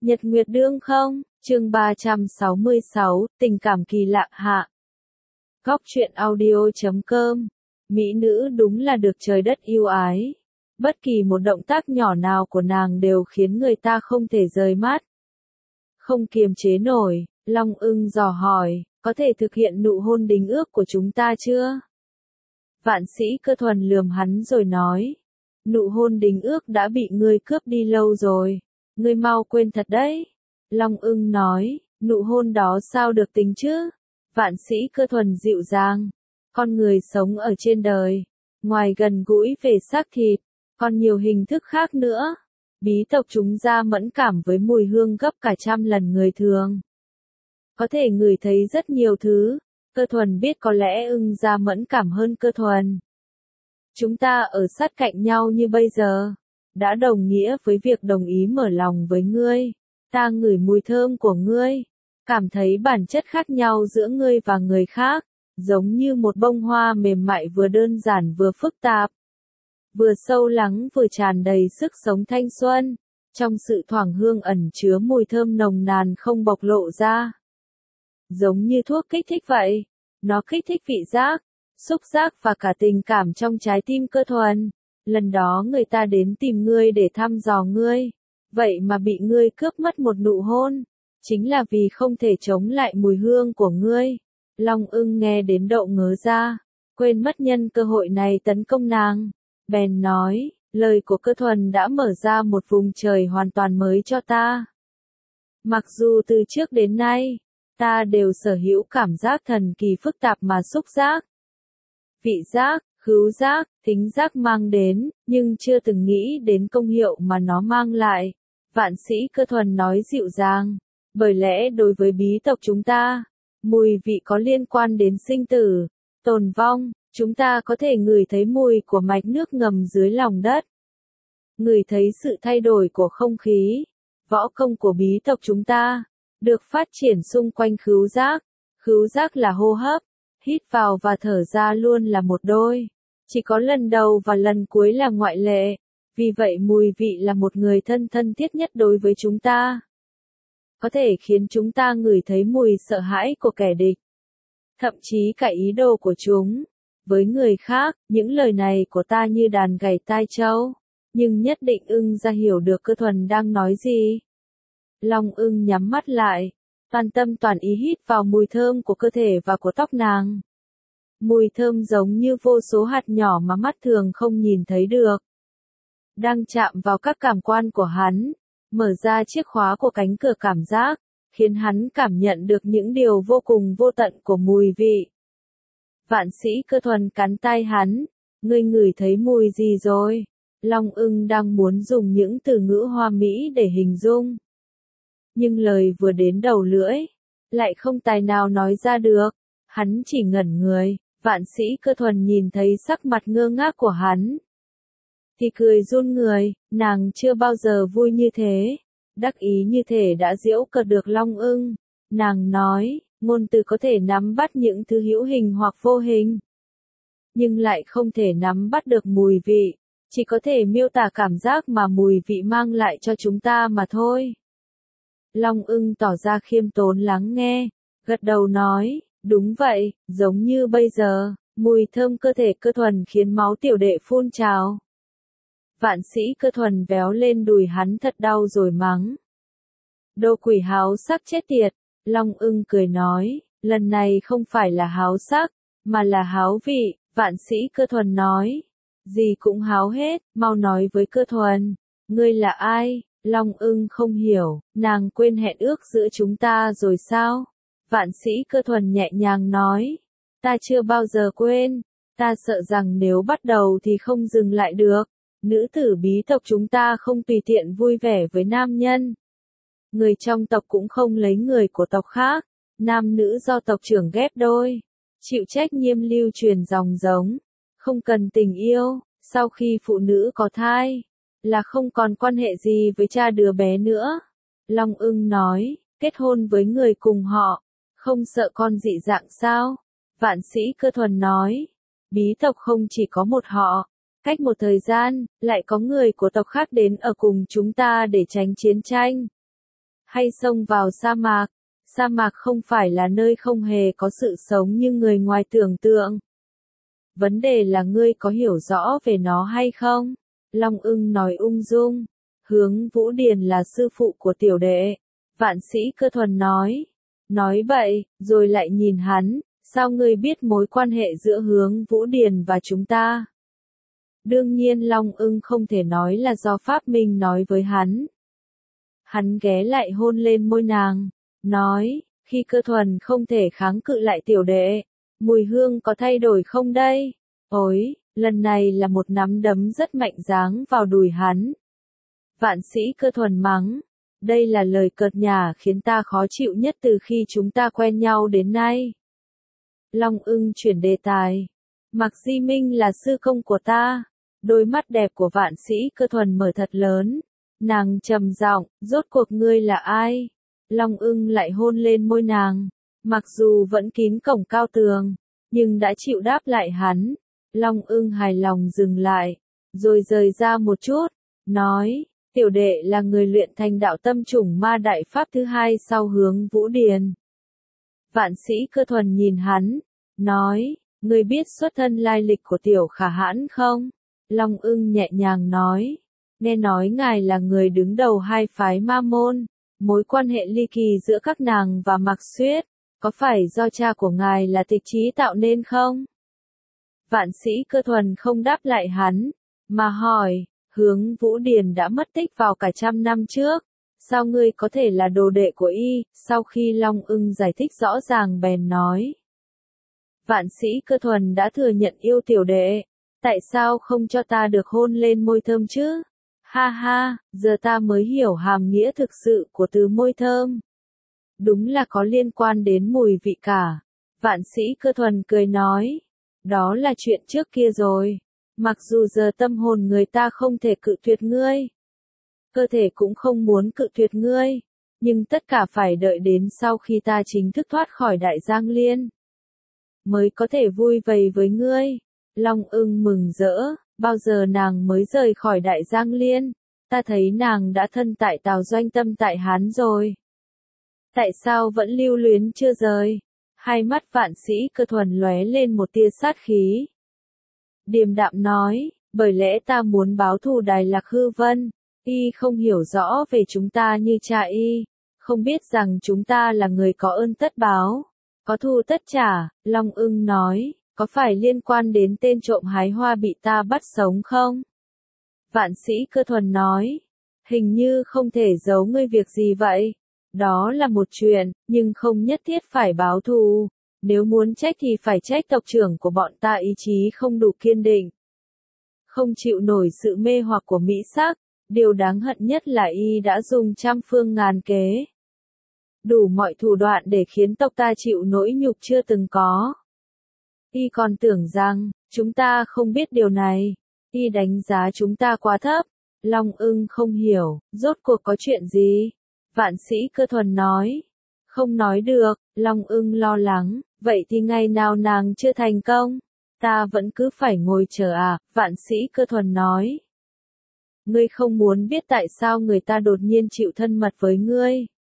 Nhật Nguyệt Đương không? Chương 366, tình cảm kỳ lạ hạ. Góc truyện audio.com. Mỹ nữ đúng là được trời đất yêu ái. Bất kỳ một động tác nhỏ nào của nàng đều khiến người ta không thể rời mắt. Không kiềm chế nổi, Long Ưng dò hỏi, có thể thực hiện nụ hôn đính ước của chúng ta chưa? Vạn Sĩ Cơ Thuần lườm hắn rồi nói, nụ hôn đính ước đã bị ngươi cướp đi lâu rồi. Ngươi mau quên thật đấy. Long Ưng nói, nụ hôn đó sao được tính chứ? Vạn Sĩ Cơ Thuần dịu dàng. Con người sống ở trên đời, ngoài gần gũi về xác thịt, còn nhiều hình thức khác nữa. Bí tộc chúng ra mẫn cảm với mùi hương gấp cả trăm lần người thường. Có thể ngửi thấy rất nhiều thứ. Cơ Thuần biết có lẽ Ưng ra mẫn cảm hơn Cơ Thuần. Chúng ta ở sát cạnh nhau như bây giờ, đã đồng nghĩa với việc đồng ý mở lòng với ngươi. Ta ngửi mùi thơm của ngươi, cảm thấy bản chất khác nhau giữa ngươi và người khác, giống như một bông hoa mềm mại vừa đơn giản vừa phức tạp, vừa sâu lắng vừa tràn đầy sức sống thanh xuân, trong sự thoảng hương ẩn chứa mùi thơm nồng nàn không bộc lộ ra. Giống như thuốc kích thích vậy, nó kích thích vị giác, xúc giác và cả tình cảm trong trái tim Cơ Thuần. Lần đó người ta đến tìm ngươi để thăm dò ngươi, vậy mà bị ngươi cướp mất một nụ hôn, chính là vì không thể chống lại mùi hương của ngươi. Long Ưng nghe đến độ ngớ ra, quên mất nhân cơ hội này tấn công nàng, bèn nói, lời của Cơ Thuần đã mở ra một vùng trời hoàn toàn mới cho ta. Mặc dù từ trước đến nay, ta đều sở hữu cảm giác thần kỳ phức tạp mà xúc giác, vị giác, khứu giác, thính giác mang đến, nhưng chưa từng nghĩ đến công hiệu mà nó mang lại. Vạn Sĩ Cơ Thuần nói dịu dàng, bởi lẽ đối với bí tộc chúng ta, mùi vị có liên quan đến sinh tử, tồn vong, chúng ta có thể ngửi thấy mùi của mạch nước ngầm dưới lòng đất, ngửi thấy sự thay đổi của không khí. Võ công của bí tộc chúng ta được phát triển xung quanh khứu giác là hô hấp, hít vào và thở ra luôn là một đôi. Chỉ có lần đầu và lần cuối là ngoại lệ, vì vậy mùi vị là một người thân thân thiết nhất đối với chúng ta. Có thể khiến chúng ta ngửi thấy mùi sợ hãi của kẻ địch, thậm chí cả ý đồ của chúng. Với người khác, những lời này của ta như đàn gảy tai trâu, nhưng nhất định Ưng ra hiểu được Cơ Thuần đang nói gì. Long Ưng nhắm mắt lại, toàn tâm toàn ý hít vào mùi thơm của cơ thể và của tóc nàng. Mùi thơm giống như vô số hạt nhỏ mà mắt thường không nhìn thấy được, đang chạm vào các cảm quan của hắn, mở ra chiếc khóa của cánh cửa cảm giác, khiến hắn cảm nhận được những điều vô cùng vô tận của mùi vị. Vạn Sĩ Cơ Thuần cắn tai hắn, ngươi ngửi thấy mùi gì rồi? Long Ưng đang muốn dùng những từ ngữ hoa mỹ để hình dung, nhưng lời vừa đến đầu lưỡi, lại không tài nào nói ra được. Hắn chỉ ngẩn người. Vạn Sĩ Cơ Thuần nhìn thấy sắc mặt ngơ ngác của hắn, thì cười run người. Nàng chưa bao giờ vui như thế, đắc ý như thể đã giễu cợt được Long Ưng. Nàng nói, ngôn từ có thể nắm bắt những thứ hữu hình hoặc vô hình, nhưng lại không thể nắm bắt được mùi vị, chỉ có thể miêu tả cảm giác mà mùi vị mang lại cho chúng ta mà thôi. Long Ưng tỏ ra khiêm tốn lắng nghe, gật đầu nói, đúng vậy, giống như bây giờ, mùi thơm cơ thể Cơ Thuần khiến máu tiểu đệ phun trào. Vạn Sĩ Cơ Thuần véo lên đùi hắn thật đau rồi mắng, đồ quỷ háo sắc chết tiệt. Long Ưng cười nói, lần này không phải là háo sắc, mà là háo vị. Vạn Sĩ Cơ Thuần nói, gì cũng háo hết, mau nói với Cơ Thuần, ngươi là ai? Long Ưng không hiểu, nàng quên hẹn ước giữa chúng ta rồi sao? Vạn Sĩ Cơ Thuần nhẹ nhàng nói, ta chưa bao giờ quên, ta sợ rằng nếu bắt đầu thì không dừng lại được. Nữ tử bí tộc chúng ta không tùy tiện vui vẻ với nam nhân. Người trong tộc cũng không lấy người của tộc khác, nam nữ do tộc trưởng ghép đôi, chịu trách nhiệm lưu truyền dòng giống, không cần tình yêu. Sau khi phụ nữ có thai, là không còn quan hệ gì với cha đứa bé nữa. Long Ưng nói, kết hôn với người cùng họ, không sợ con dị dạng sao? Vạn Sĩ Cơ Thuần nói, bí tộc không chỉ có một họ, cách một thời gian, lại có người của tộc khác đến ở cùng chúng ta để tránh chiến tranh. hay xông vào sa mạc. Sa mạc không phải là nơi không hề có sự sống như người ngoài tưởng tượng. Vấn đề là ngươi có hiểu rõ về nó hay không? Long Ưng nói ung dung. Hướng Vũ Điền là sư phụ của tiểu đệ. Vạn Sĩ Cơ Thuần nói. Nói vậy, rồi lại nhìn hắn, sao ngươi biết mối quan hệ giữa Hướng Vũ Điền và chúng ta? Đương nhiên Long Ưng không thể nói là do Pháp Minh nói với hắn. Hắn ghé lại hôn lên môi nàng, nói, khi Cơ Thuần không thể kháng cự lại tiểu đệ, mùi hương có thay đổi không đây? Ôi, lần này là một nắm đấm rất mạnh giáng vào đùi hắn. Vạn Sĩ Cơ Thuần mắng, đây là lời cợt nhả khiến ta khó chịu nhất từ khi chúng ta quen nhau đến nay. Long Ưng chuyển đề tài, Mạc Di Minh là sư công của ta. Đôi mắt đẹp của Vạn Sĩ Cơ Thuần mở thật lớn. Nàng trầm giọng, rốt cuộc ngươi là ai? Long Ưng lại hôn lên môi nàng. Mặc dù vẫn kín cổng cao tường, nhưng đã chịu đáp lại hắn. Long Ưng hài lòng dừng lại, rồi rời ra một chút, nói, tiểu đệ là người luyện thành đạo tâm chủng ma đại pháp thứ hai sau Hướng Vũ Điền. Vạn Sĩ Cơ Thuần nhìn hắn, nói, ngươi biết xuất thân lai lịch của tiểu Khả Hãn không? Long Ưng nhẹ nhàng nói, nghe nói ngài là người đứng đầu hai phái ma môn, mối quan hệ ly kỳ giữa các nàng và Mạc Xuyết, có phải do cha của ngài là Tịch Chí tạo nên không? Vạn Sĩ Cơ Thuần không đáp lại hắn, mà hỏi, Hướng Vũ Điền đã mất tích vào cả 100 năm trước, sao ngươi có thể là đồ đệ của y? Sau khi Long Ưng giải thích rõ ràng bèn nói, Vạn Sĩ Cơ Thuần đã thừa nhận yêu tiểu đệ, tại sao không cho ta được hôn lên môi thơm chứ? Ha ha, giờ ta mới hiểu hàm nghĩa thực sự của từ môi thơm. Đúng là có liên quan đến mùi vị cả. Vạn Sĩ Cơ Thuần cười nói, đó là chuyện trước kia rồi. Mặc dù giờ tâm hồn người ta không thể cự tuyệt ngươi, cơ thể cũng không muốn cự tuyệt ngươi, nhưng tất cả phải đợi đến sau khi ta chính thức thoát khỏi Đại Giang Liên, mới có thể vui vầy với ngươi. Long Ưng mừng rỡ, bao giờ nàng mới rời khỏi Đại Giang Liên? Ta thấy nàng đã thân tại Tào Doanh tâm tại Hán rồi. Tại sao vẫn lưu luyến chưa rời? Hai mắt Vạn Sĩ Cơ Thuần lóe lên một tia sát khí. Điềm đạm nói, bởi lẽ ta muốn báo thù Đài Lạc Hư Vân. Y không hiểu rõ về chúng ta như cha y, không biết rằng chúng ta là người có ơn tất báo, có thù tất trả. Long Ưng nói, có phải liên quan đến tên trộm hái hoa bị ta bắt sống không? Vạn Sĩ Cơ Thuần nói, hình như không thể giấu ngươi việc gì vậy. Đó là một chuyện, nhưng không nhất thiết phải báo thù. Nếu muốn trách thì phải trách tộc trưởng của bọn ta ý chí không đủ kiên định, không chịu nổi sự mê hoặc của mỹ sắc. Điều đáng hận nhất là y đã dùng trăm phương ngàn kế, đủ mọi thủ đoạn để khiến tộc ta chịu nỗi nhục chưa từng có. Y còn tưởng rằng, chúng ta không biết điều này. Y đánh giá chúng ta quá thấp. Long Ưng không hiểu, rốt cuộc có chuyện gì? Vạn Sĩ Cơ Thuần nói. Không nói được. Long Ưng lo lắng, vậy thì ngày nào nàng chưa thành công? Ta vẫn cứ phải ngồi chờ à? Vạn Sĩ Cơ Thuần nói. Ngươi không muốn biết tại sao người ta đột nhiên chịu thân mật với ngươi?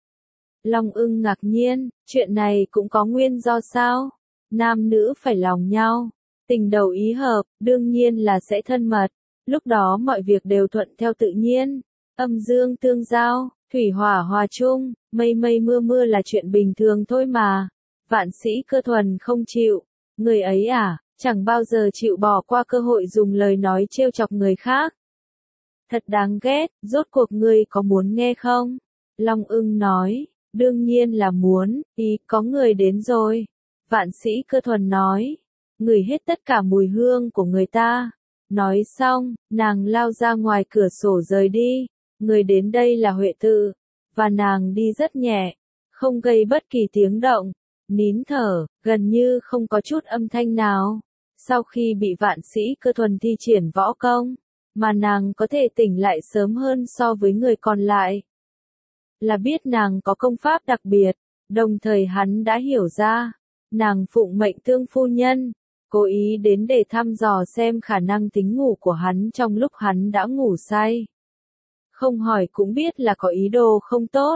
Long Ưng ngạc nhiên, chuyện này cũng có nguyên do sao? Nam nữ phải lòng nhau, tình đầu ý hợp, đương nhiên là sẽ thân mật. Lúc đó mọi việc đều thuận theo tự nhiên, âm dương tương giao, thủy hỏa hòa chung, mây mây mưa mưa là chuyện bình thường thôi mà. Vạn Sĩ Cơ Thuần không chịu, người ấy à, chẳng bao giờ chịu bỏ qua cơ hội dùng lời nói trêu chọc người khác. Thật đáng ghét, rốt cuộc ngươi có muốn nghe không? Long Ưng nói, đương nhiên là muốn. Ý, có người đến rồi. Vạn Sĩ Cơ Thuần nói, ngửi hết tất cả mùi hương của người ta. Nói xong, nàng lao ra ngoài cửa sổ rời đi. Người đến đây là Huệ Tự, và nàng đi rất nhẹ, không gây bất kỳ tiếng động, nín thở, gần như không có chút âm thanh nào. Sau khi bị Vạn Sĩ Cơ Thuần thi triển võ công, mà nàng có thể tỉnh lại sớm hơn so với người còn lại, là biết nàng có công pháp đặc biệt. Đồng thời hắn đã hiểu ra, nàng phụng mệnh Tương phu nhân, cố ý đến để thăm dò xem khả năng tính ngủ của hắn trong lúc hắn đã ngủ say. Không hỏi cũng biết là có ý đồ không tốt.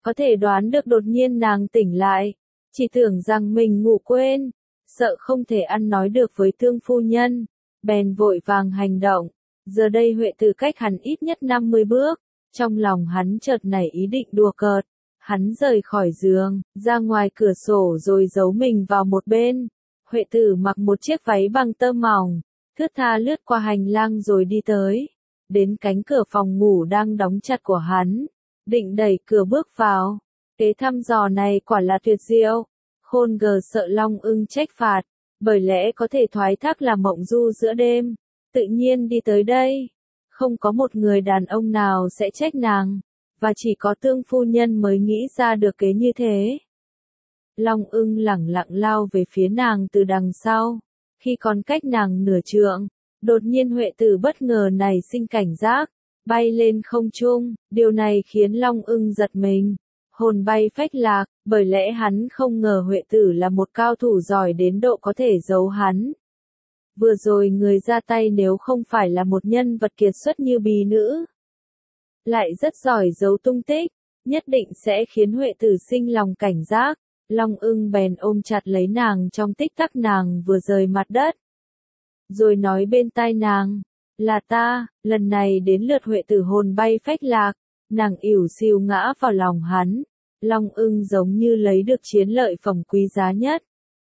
có thể đoán được đột nhiên nàng tỉnh lại, chỉ tưởng rằng mình ngủ quên, sợ không thể ăn nói được với Tương phu nhân, bèn vội vàng hành động. Giờ đây Huệ Tử cách hắn ít nhất 50 bước, trong lòng hắn chợt nảy ý định đùa cợt. Hắn rời khỏi giường, ra ngoài cửa sổ rồi giấu mình vào một bên. Huệ Tử mặc một chiếc váy bằng tơ mỏng, thướt tha lướt qua hành lang rồi đi tới. Đến cánh cửa phòng ngủ đang đóng chặt của hắn, định đẩy cửa bước vào. Kế thăm dò này quả là tuyệt diệu. Khôn gờ sợ Long Ưng trách phạt, bởi lẽ có thể thoái thác là mộng du giữa đêm, tự nhiên đi tới đây. Không có một người đàn ông nào sẽ trách nàng, và chỉ có Tương phu nhân mới nghĩ ra được kế như thế. Long Ưng lẳng lặng lao về phía nàng từ đằng sau, khi còn cách nàng nửa trượng, đột nhiên Huệ Tử bất ngờ nảy sinh cảnh giác, bay lên không trung, điều này khiến Long Ưng giật mình, hồn bay phách lạc, bởi lẽ hắn không ngờ Huệ Tử là một cao thủ giỏi đến độ có thể giấu hắn. Vừa rồi người ra tay nếu không phải là một nhân vật kiệt xuất như Bì Nữ, lại rất giỏi giấu tung tích, nhất định sẽ khiến Huệ Tử sinh lòng cảnh giác. Long Ưng bèn ôm chặt lấy nàng trong tích tắc nàng vừa rời mặt đất, rồi nói bên tai nàng, là ta. Lần này đến lượt Huệ Tử hồn bay phách lạc, nàng ỉu xìu ngã vào lòng hắn. Long Ưng giống như lấy được chiến lợi phẩm quý giá nhất,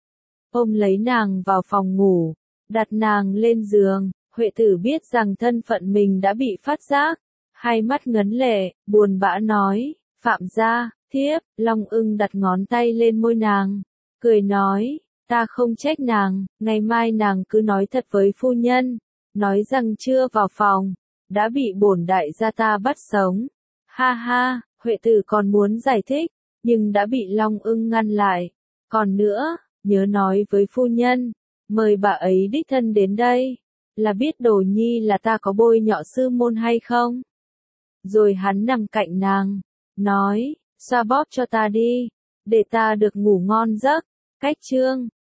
ôm lấy nàng vào phòng ngủ, đặt nàng lên giường. Huệ Tử biết rằng thân phận mình đã bị phát giác, hai mắt ngấn lệ, buồn bã nói, Phạm gia, thiếp. Long Ưng đặt ngón tay lên môi nàng, cười nói, ta không trách nàng, ngày mai nàng cứ nói thật với phu nhân, nói rằng chưa vào phòng, đã bị bổn đại gia ta bắt sống. Ha ha, Huệ Tử còn muốn giải thích, nhưng đã bị Long Ưng ngăn lại. Còn nữa, nhớ nói với phu nhân, mời bà ấy đích thân đến đây, là biết Đồ Nhi là ta có bôi nhọ sư môn hay không? Rồi hắn nằm cạnh nàng, nói, xoa bóp cho ta đi, để ta được ngủ ngon giấc. Cách chương